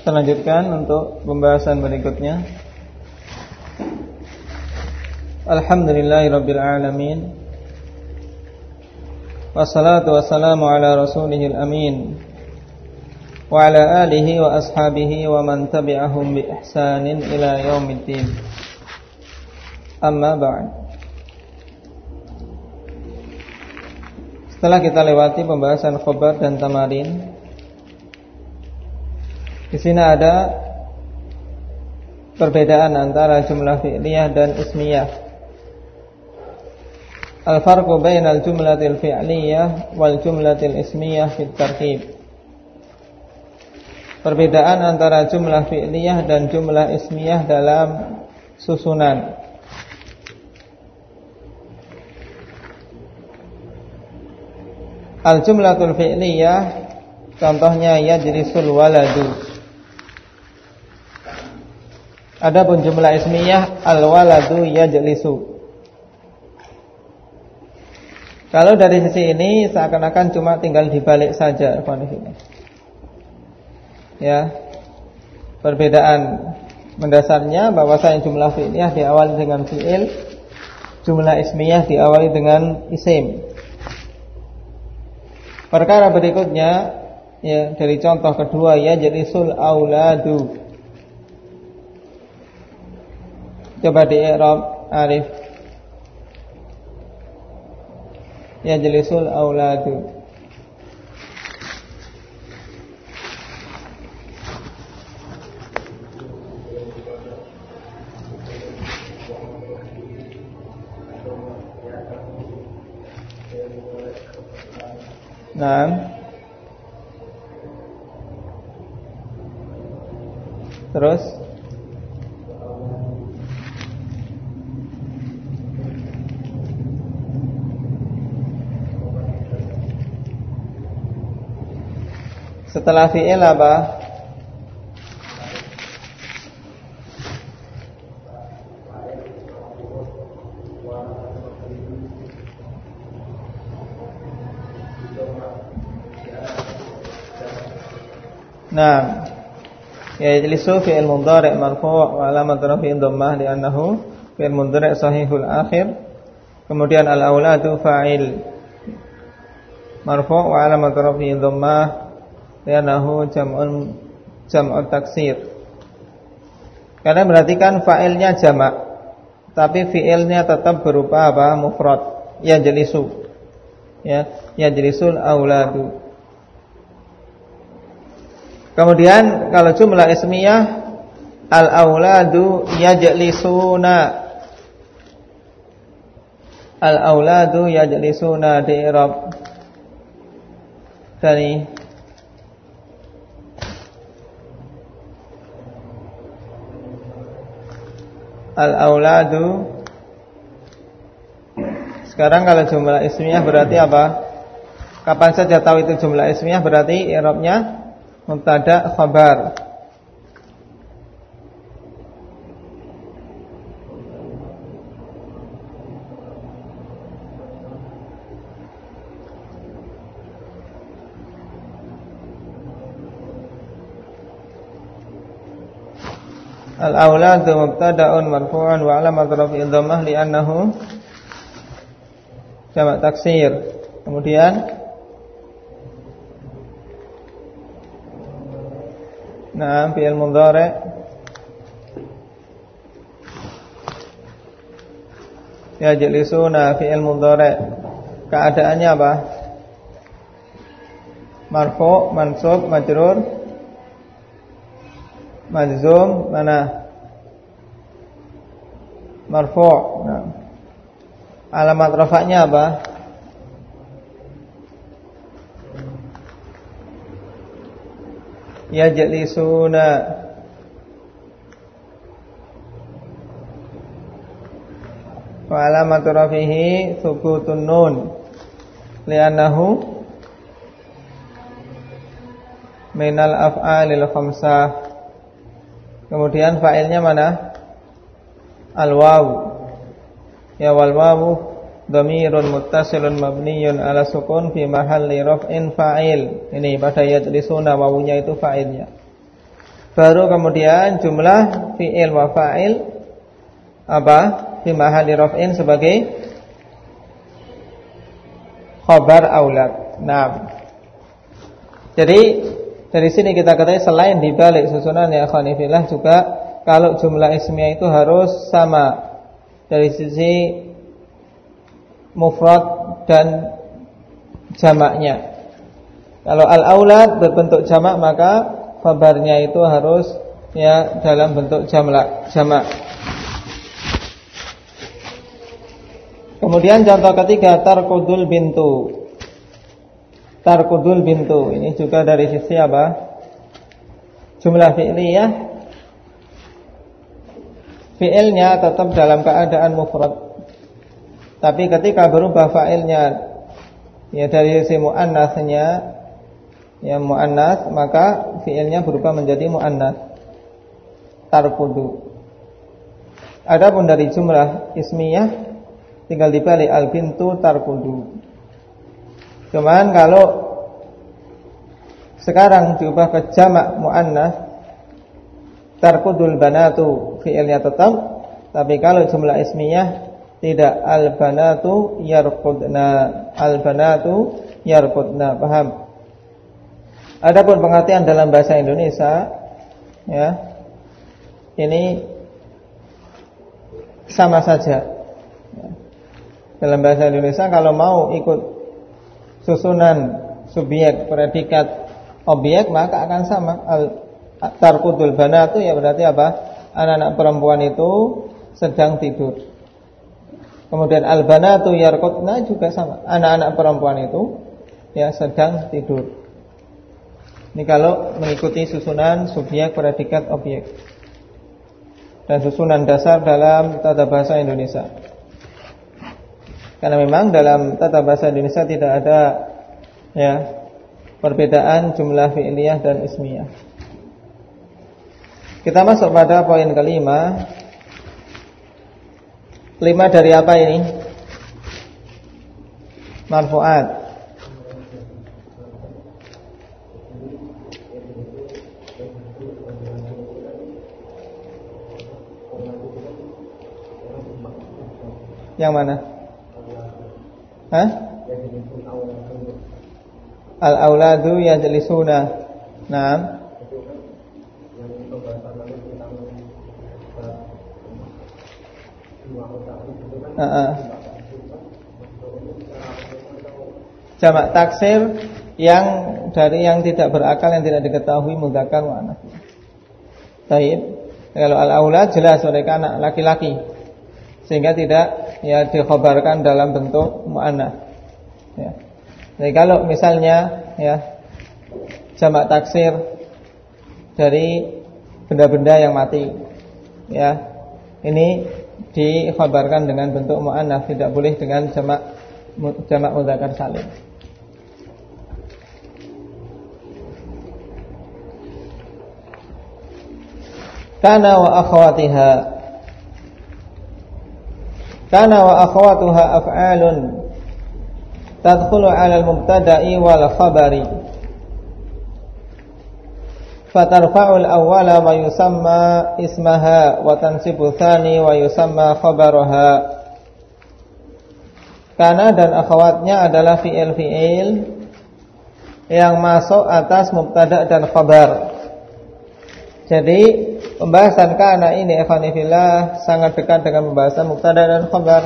Kita lanjutkan untuk pembahasan berikutnya. Alhamdulillahirabbil alamin. Wassalatu wassalamu ala rasulihil amin wa ala alihi wa ashabihi wa man tabi'ahum bi ihsanin ila yaumiddin. Amma ba'd. Setelah kita lewati pembahasan khobar dan tamarin, di sini ada perbedaan antara jumlah fi'liyah dan ismiyah. Al-farqu bainal jumlatil fi'liyah wal jumlatil ismiyah fit tarkib. Perbedaan antara jumlah fi'liyah dan jumlah ismiyah dalam susunan. Al-jumlatul fi'liyah contohnya yajlisul waladu. Adapun jumlah ismiyah al-waladu yajlisu. Kalau dari sisi ini seakan-akan cuma tinggal dibalik saja, ya. Perbedaan mendasarnya bahwasanya jumlah fi'liyah diawali dengan fi'il, jumlah ismiyah diawali dengan isim. Perkara berikutnya, ya, dari contoh kedua yajlisul auladu. Coba di i'rab alif. Yajlisul auladu. Nah, terus setelah fi'il apa? Nah, yajlisu fi'il mudhari' marfu' wa alamat rafi'i dhammah li'annahu fi'il mudhari' sahihul akhir. Kemudian al-auladu fa'il marfu' wa alamat rafi'i dhammah li'annahu jam'un taksir. Karena berarti kan fa'ilnya jamak, tapi fi'ilnya tetap berupa apa? Mufrad. Yajlisu. Ya, yajlisul auladu. Kemudian kalau jumlah ismiyah al-auladu yajlisuna. Al-auladu yajlisuna di i'rab dari al-auladu. Sekarang kalau jumlah ismiyah berarti apa? Kapan saja tahu itu jumlah ismiyah berarti i'rabnya mubtada khabar. Al-auladu mubtada'un marfu'un wa 'alamat raf'i dhammah li'annahu jamak taksir. Kemudian nah, fi'il mudhari' yajlisuna fi'il mudhari' keadaannya apa? Marfu', mansub, majrur, majzum, mana? Marfu'. Nah, alamat rafa'nya apa? Yajlisuna. Wa alamatu rafihi thubutun nun li'annahu minal af'alil khamsah. Kemudian fa'ilnya mana? Al-waw. Ya, wal wawu dhamirun muttasilun mabniyun ala sukun fi mahalli raf'in fa'il. Ini pada yajlisuna, wawunya itu fa'ilnya. Baru kemudian jumlah fi'il wa fa'il apa? Fi mahalli raf'in sebagai khabar aulad. Nah, jadi dari sini kita ketahui selain dibalik susunan ya khanifillah juga kalau jumlah ismiyah itu harus sama dari sisi mufrad dan jamaknya. Kalau al-aulad berbentuk jamak maka khabarnya itu harus ya dalam bentuk jamak. Kemudian contoh ketiga tarkudul bintu. Tarkudul bintu ini juga dari sisi apa? Jumlah fi'liyah. Fi'ilnya tetap dalam keadaan mufrad. Tapi ketika berubah fa'ilnya ya dari sisi muannasnya ya muannas, maka fi'ilnya berubah menjadi muannas. Tarkudu. Adapun dari jumlah ismiyah tinggal dibalik al-bintu tarkudu. Cuman kalau sekarang diubah ke jamak muannas tarkudul banatu, fi'ilnya tetap, tapi kalau jumlah ismiyah tidak, al-banatu yarqudna. Al-banatu yarqudna, paham? Adapun pengertian dalam bahasa Indonesia ya, ini sama saja. Dalam bahasa Indonesia kalau mau ikut susunan subjek, predikat, objek maka akan sama. Tarkudul banatu ya berarti apa? Anak-anak perempuan itu sedang tidur. Kemudian al-banatu yarqudna juga sama. Anak-anak perempuan itu ya sedang tidur. Ini kalau mengikuti susunan subjek, predikat, objek dan susunan dasar dalam tata bahasa Indonesia. Karena memang dalam tata bahasa Indonesia tidak ada ya perbedaan jumlah fi'liyah dan ismiyah. Kita masuk pada poin kelima. Lima dari apa ini? Marfu'at. Yang mana? Hah? Al-auladu yajlisuna. Naam. Jamak taksir yang dari yang tidak berakal, yang tidak diketahui mudzakkar wa anas. Baik. Kalau al-aulad jelas mereka anak laki-laki, sehingga tidak ya dikhabarkan dalam bentuk muannats. Ya. Jadi kalau misalnya ya jamak taksir dari benda-benda yang mati, ya ini dikhabarkan dengan bentuk muannats, tidak boleh dengan jamak mudzakkar salim. Kana wa akhawatiha. Kana wa akhawatuha af'alun tadkhulu 'ala al-mubtada'i wal khabari. Fatarfa'u al-awwala wa yusamma ismaha wa tansibu tsani wa yusamma khabaraha. Kana dan akhawatnya adalah fi'il yang masuk atas mubtada' dan khabar. Jadi pembahasan kana ini ikhwanifillah sangat dekat dengan pembahasan mubtada dan khabar.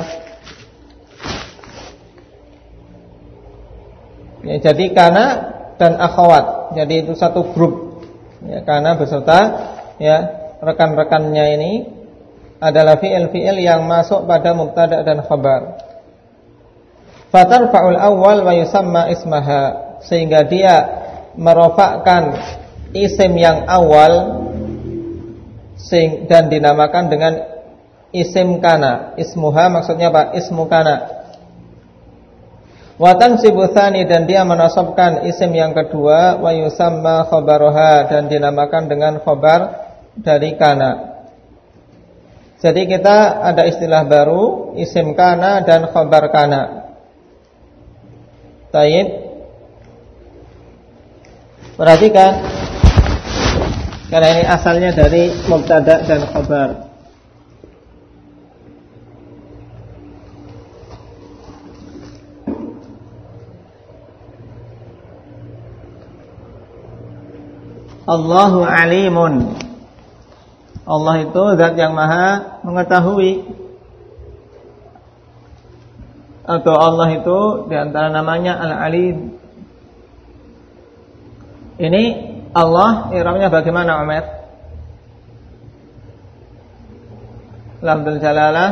Ya, jadi kana dan akhwat, jadi itu satu grup. Ya, kana beserta ya rekan-rekannya ini adalah fi'il yang masuk pada mubtada dan khabar. Fatarfa'ul awwal wa yusamma ismaha, sehingga dia merofakkan isim yang awal dan dinamakan dengan isim kana. Ismuha maksudnya apa? Ismu kana. Wa tansibu tsani, dan dia menasabkan isim yang kedua, wa yusamma khabaroha, dan dinamakan dengan khabar dari kana. Jadi kita ada istilah baru, isim kana dan khabar kana. Taib. Perhatikan Karena ini asalnya dari mubtada dan khabar. Allahu alimun. Allah itu zat yang maha mengetahui. Atau Allah itu diantara namanya Al-Alim. Ini Allah, i'rabnya bagaimana, Umar? Lafdzul jalalah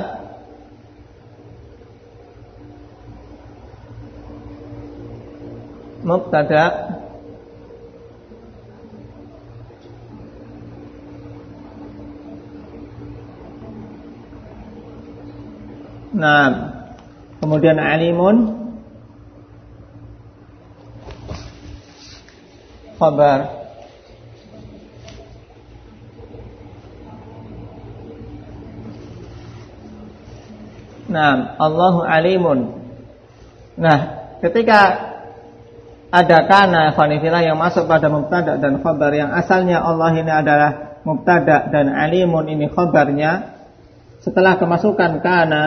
mubtada kemudian alimun khabar. Allahu alimun. Ketika ada kana ikhwanifillah yang masuk pada mubtada dan khabar, yang asalnya Allah ini adalah mubtada dan alimun ini khabarnya, setelah kemasukan kana,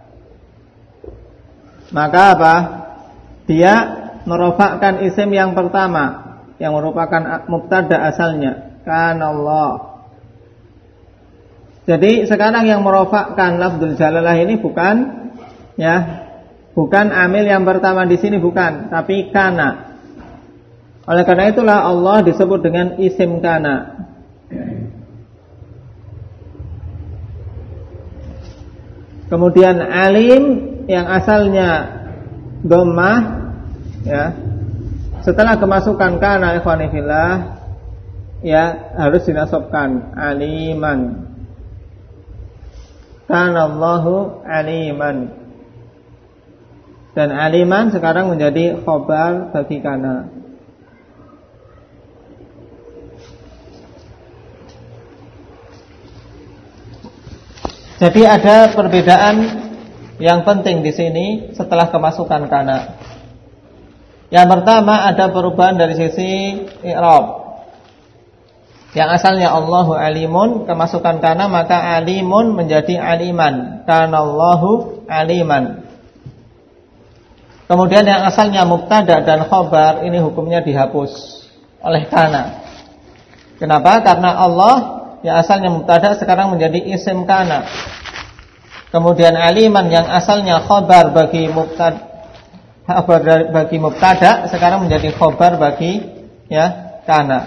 maka apa? Dia merofakkan isim yang pertama yang merupakan mubtada asalnya, kana Allah. Jadi sekarang yang merofakkan lafdzul jalalah ini bukan amil yang pertama di sini, bukan, tapi kana. Oleh karena itulah Allah disebut dengan isim kana. Kemudian alim yang asalnya dhammah, setelah kemasukan kana ikhwanifillah, harus dinasabkan aliman. Kana Allahu aliman. Dan aliman sekarang menjadi khabar bagi kana. Jadi ada perbedaan yang penting di sini setelah kemasukan kana. Yang pertama, ada perubahan dari sisi i'rab. Yang asalnya Allahu alimun, kemasukan kana, maka alimun menjadi aliman. Kana Allahu aliman. Kemudian yang asalnya mubtada dan khabar, ini hukumnya dihapus oleh kana. Kenapa? Karena Allah yang asalnya mubtada sekarang menjadi isim kana. Kemudian aliman yang asalnya khabar bagi mubtada sekarang menjadi khabar bagi kana.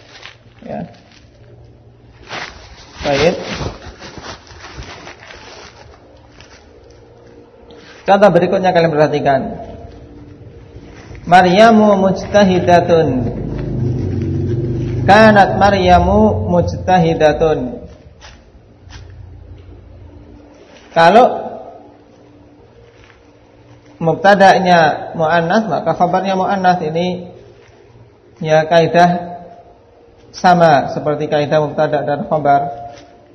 Baik. Contoh berikutnya kalian perhatikan. Maryamu mujtahidatun. Kanat Maryamu mujtahidatun. Kalau mubtada'nya muannats, maka khabarnya muannats. Ini kaidah sama seperti kaidah mubtada dan khabar.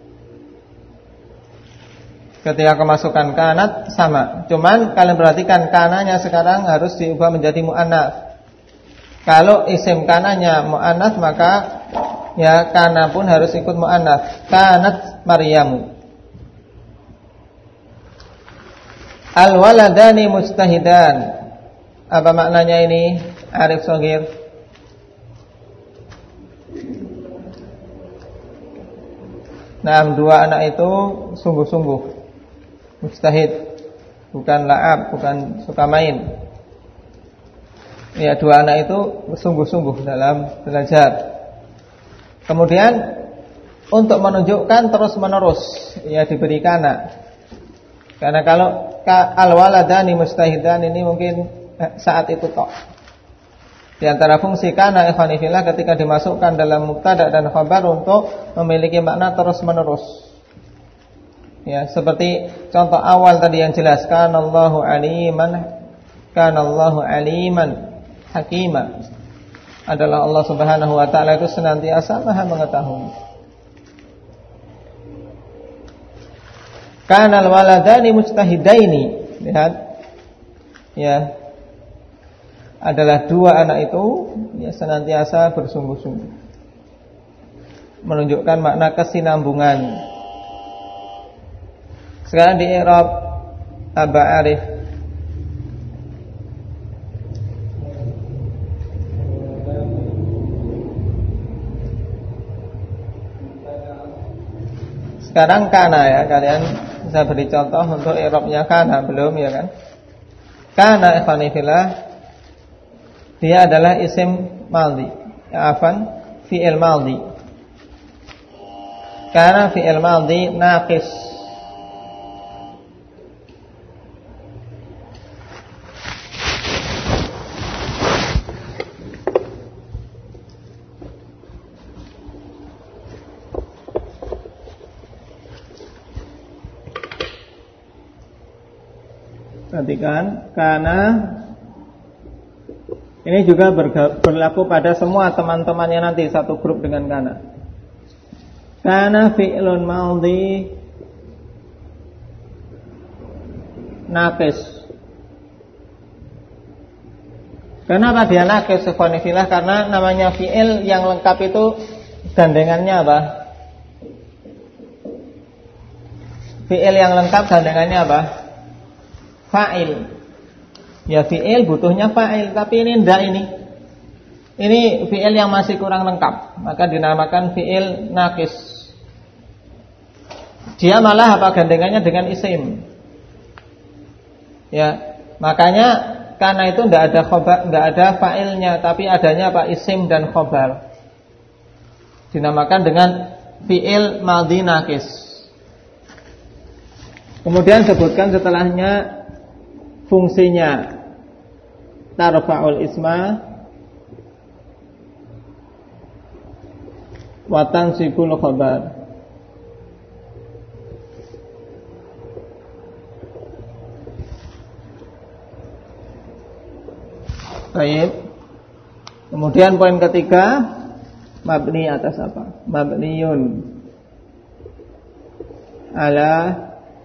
Ketika kemasukan kanat sama. Cuman kalian perhatikan, kananya sekarang harus diubah menjadi muannats. Kalau isim kananya muannats, maka kana pun harus ikut muannats. Kanat Maryamu. Al-waladani mujtahidan. Apa maknanya ini? Arif Shogir. Dua anak itu sungguh-sungguh mujtahid, bukan la'ab, bukan suka main. Dua anak itu sungguh-sungguh dalam belajar. Kemudian untuk menunjukkan terus-menerus, diberi kana. Karena kalau al-waladani mustahidan ini mungkin saat itu tok. Di antara fungsi kana ikhwanifillah ketika dimasukkan dalam mubtada dan khabar untuk memiliki makna terus-menerus. Seperti contoh awal tadi yang jelas, kanallahu aliman hakima. Adalah Allah Subhanahu wa taala itu senantiasa Maha mengetahui. Kanal waladani mujtahidaini. Lihat. Adalah dua anak itu senantiasa bersungguh-sungguh. menunjukkan makna kesinambungan. Sekarang di i'rab Aba Arif. Sekarang kana ya, kalian bisa beri contoh untuk i'rabnya kana, belum ya kan? Kana ikhwani fillah, dia adalah isim madhi. Ya afan, fi'il madhi. Kana fi'il madhi naqis. Perhatikan, karena ini juga berlaku pada semua teman-temannya nanti, satu grup dengan kana. Kana fi'lun madhi naqis. Kenapa dia naqis? Karena namanya fi'il yang lengkap itu gandengannya apa? Fi'il yang lengkap gandengannya apa? Fa'il. Ya fi'il butuhnya fa'il, tapi ini enggak ini. Ini fi'il yang masih kurang lengkap, maka dinamakan fi'il naqis. Dia malah apa gandengannya dengan isim. Ya, makanya karena itu enggak ada khobar, enggak ada fa'ilnya, tapi adanya apa? Isim dan khobar. Dinamakan dengan fi'il madhi naqis. Kemudian sebutkan setelahnya fungsinya, tarfa'ul isma wa tansibul khabar. Baik. Kemudian poin ketiga, mabni atas apa? Mabniun ala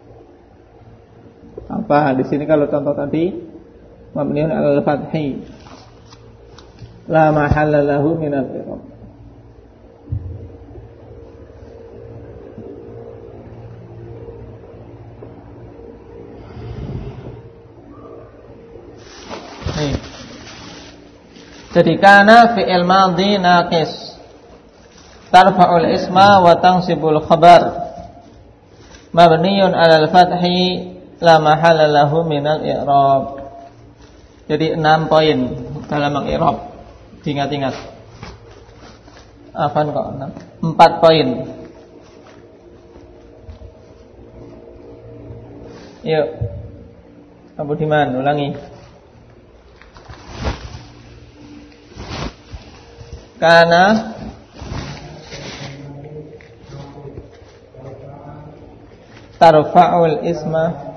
apa? Di sini kalau contoh tadi mabniun 'alal fathi la mahalla lahu min al-i'rab. Jadi kana fi'il madhi naqis tarfa'ul isma wa tansibul khabar mabniun 'alal fathi la mahalla lahu minal i'rab. Jadi 6 poin dalam meng-i'rab. Ingat-ingat. Afan kok 6? 4 poin. Yuk. Abu Diman ulangi. Kana tarfa'ul isma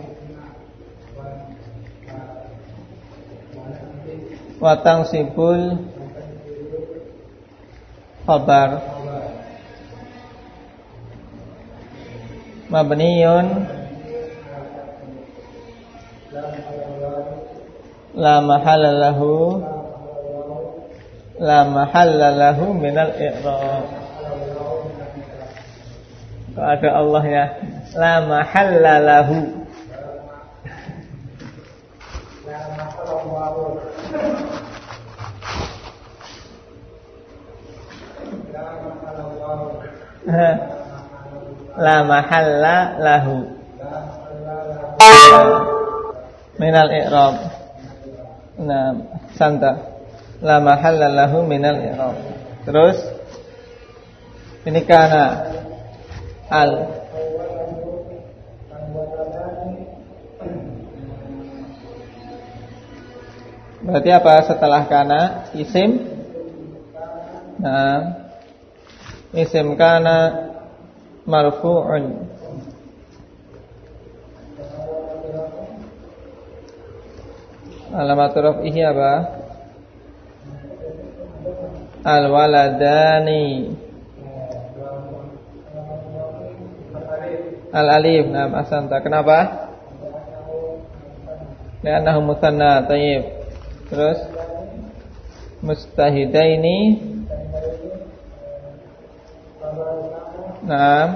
wa tansibul khabar mabniyun la mahalla lahu minal i'rab. Kok ada Allah ya? La mahalla lahu. La mahalla lahu minal i'rab. Nah, santa. La mahalla lahu minal i'rab. Terus ini kana al. Berarti apa setelah kana? Isim. Nah, isim kana marfu'un. Alamat raf'ihi apa? Al-waladani. Al-alif. Nah, asanta. Kenapa? Li'annahu musanna. Tayyib. Terus mustahidaini Naam.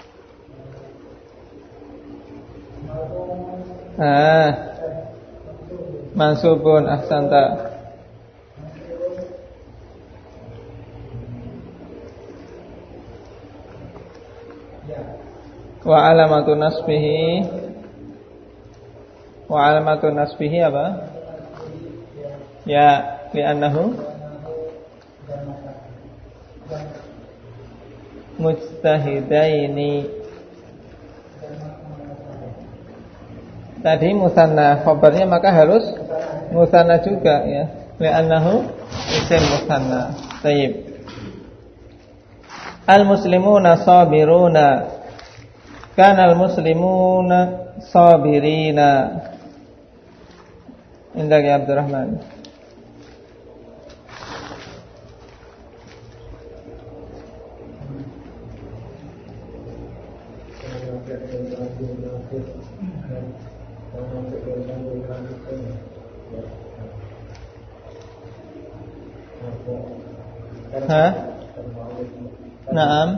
Mansubun ahsanta. Wa alamatu nasbihi apa? Ya, li'annahu mujtahidaini. Tadi musanna khabarnya maka harus musanna juga ya. Li'annahu isim musanna. Baik. Al-muslimuna sabiruna. Kana al-muslimuna sabirina. Indak ya Abdurrahman. Naam.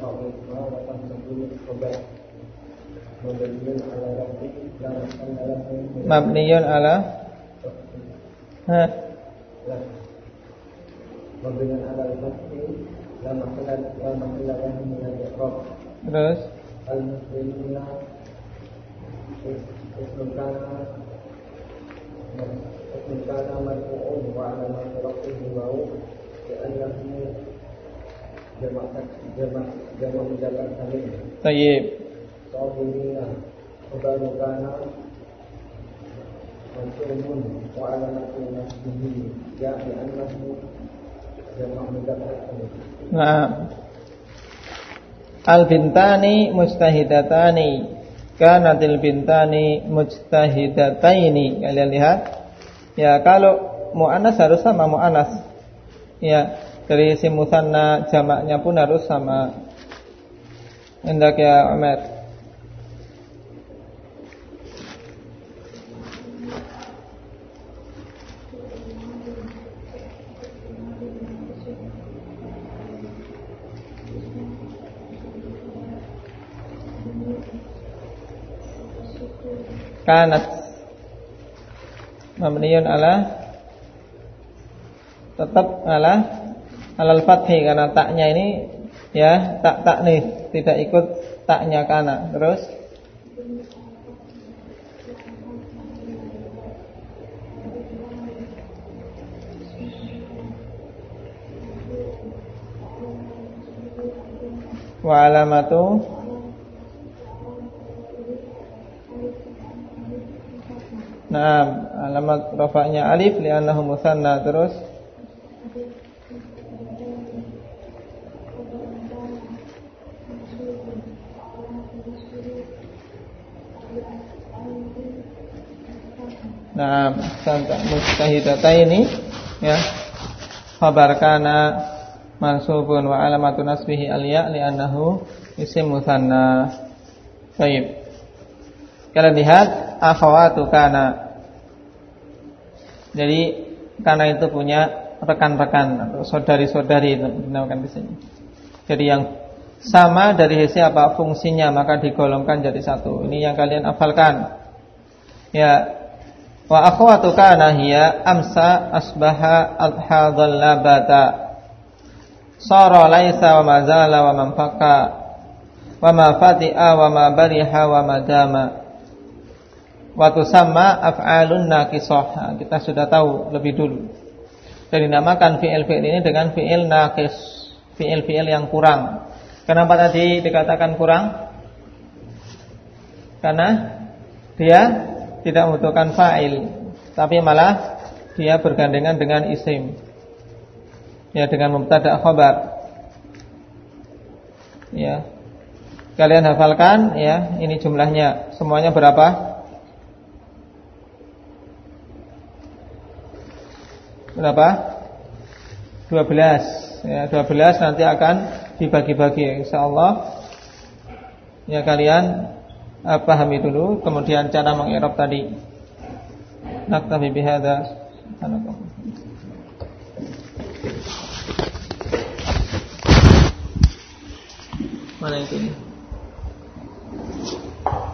Mabniyun ala terus Tayyib. Nah, al-bintani mustahidatani. Kanatil bintani mujtahidataini. Kalian lihat. Ya, kalau muannas harus sama muannas. Ya, dari isim musanna jamaknya pun harus sama. Hendak ya Umar. Kanat mabniyun ala tetap alal fathi karena taknya ini ya tak nih tidak ikut taknya kana. Terus wa alamatu Naam, alamat rafa'nya alif li'annahu musanna. Terus Naam, santa mujtahidataini ya. Khabar kana mansubun wa alamatu nasbihi al-ya li'annahu isim musanna. Baik. Kalian lihat akhawatu kana. Jadi kana itu punya rekan-rekan atau saudari-saudari itu dinamakan di sini. Jadi yang sama dari sisi apa fungsinya maka digolongkan jadi satu. Ini yang kalian hafalkan. Ya. Wa akhawatu kana hiya amsa asbaha adhadhal labata. Sara laisa wa mazala wa manfaka wa ma fati'a wa ma bariha wa madama. Wa tusamma af'alun naqisah. Kita sudah tahu lebih dulu. Dan dinamakan fi'il-fi'il ini dengan fi'il naqis, fi'il-fi'il yang kurang. Kenapa tadi dikatakan kurang? Karena dia tidak membutuhkan fa'il, tapi malah dia bergandengan dengan isim. Ya, dengan mubtada' khabar. Ya. Kalian hafalkan ya, ini jumlahnya. Semuanya berapa? Berapa? 12. Ya, 12 nanti akan dibagi-bagi insyaallah. Ya, kalian pahami dulu kemudian cara mengi'rab tadi. Naktafi bihadza. Mana itu?